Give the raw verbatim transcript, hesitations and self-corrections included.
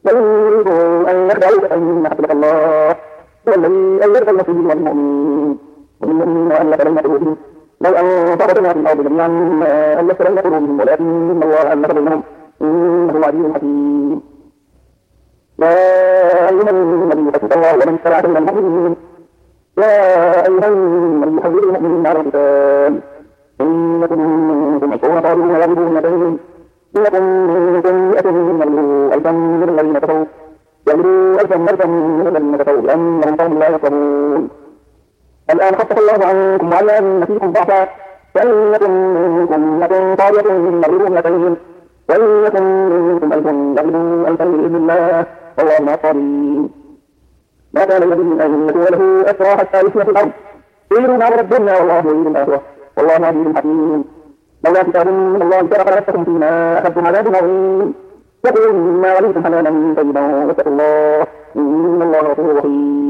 بل يريدوا أن يخدعوك فإن حسبك الله هو الذي أيدك المسجد والمؤمنين ومن ألف بين قلوبهم لو أنفقت ما في الأرض جميعا ما ألفت بين قلوبهم ولكن الله ألف بينهم إنه عزيز حكيم. يا أيها النبي اتق الله ومن اتبعك من المؤمنين يا أيها النبي حذر المؤمنين على القتال إن يكن منكم عشرون صابرون يغلبوا مئتين إن يكن منكم مئة يغلبوا ألفا من الذين كفروا يغلبوا ألفا ألفا من الذين كفروا بأنهم قوم لا يفقهون. الآن خفف الله عنكم وعلم فيكم ضعفا فإن يكن منكم مئة صابرة يغلبوا مئتين وإن يكن منكم ألف يغلبوا ألفا بإذن الله والله مع الصابرين. ما كان لنبي أن يكون له أسرى حتى يسمع في الأرض يريدون عرض الدنيا والله يريد الآخرة والله عزيز حكيم. لولا كتاب من الله سبق لمسكم فيما أخذتم عذاب عظيم يقول مما وليتم حلالا طيبا واتقوا الله إن الله غفور رحيم.